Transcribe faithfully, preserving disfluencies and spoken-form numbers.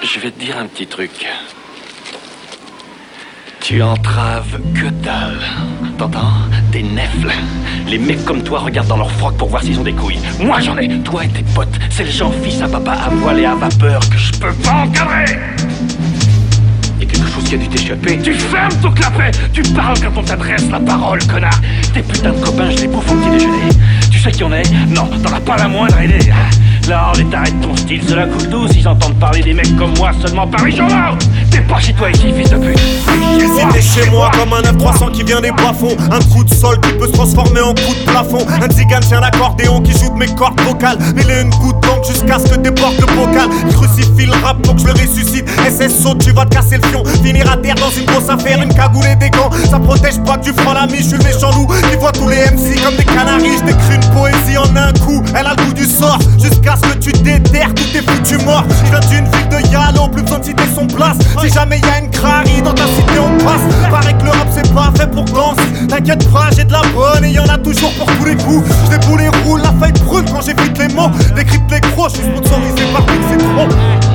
Je vais te dire un petit truc. Tu entraves que dalle. T'entends? Des nefles. Les mecs comme toi regardent dans leur froc pour voir s'ils ont des couilles. Moi j'en ai. Toi et tes potes, c'est le genre fils à papa à voile et à vapeur que je peux pas encadrer. Y'a quelque chose qui a dû t'échapper. Tu fermes ton clapet. Tu parles quand on t'adresse la parole, connard. Tes putains de copains, je les bouffe au petit déjeuner. Tu sais qui on est? Non, t'en as pas la moindre idée. Là, on est arrête ton style, cela coule douce. Ils entendent parler des mecs comme moi seulement par les journaux. T'es pas chez toi ici, fils de pute. Si t'es chez moi comme un neuf trois cents qui vient des bas-fonds, un coup de sol qui peut se transformer en coup de plafond. Un tzigane tient l'accordéon qui joue de mes cordes vocales. Mille et une gouttes d'encre jusqu'à ce que déborde le bocal. Il crucifie le rap pour que je le ressuscite. S S O, tu vas te casser le fion. Finir à terre dans une grosse affaire, une cagoule et des gants. Ça protège pas que du franc l'ami, je suis le méchant loup qui voit tous les M C comme des canaris. J'écris une poésie en un coup, elle a le goût du sort. Jusqu'à ce que tu déterres tous tes foutus morts. Je viens d'une ville de Yalo, plus besoin de citer son place. Si jamais y'a une crari dans ta cité on passe. Paraît que le rap c'est pas fait pour danser. T'inquiète pas, j'ai de la bonne et y'en a toujours pour tous les coups. J'déboule et roule, la feuille brûle quand j'évite les mots. Décrypte les gros, j'suis sponsorisé par Pixie Pro.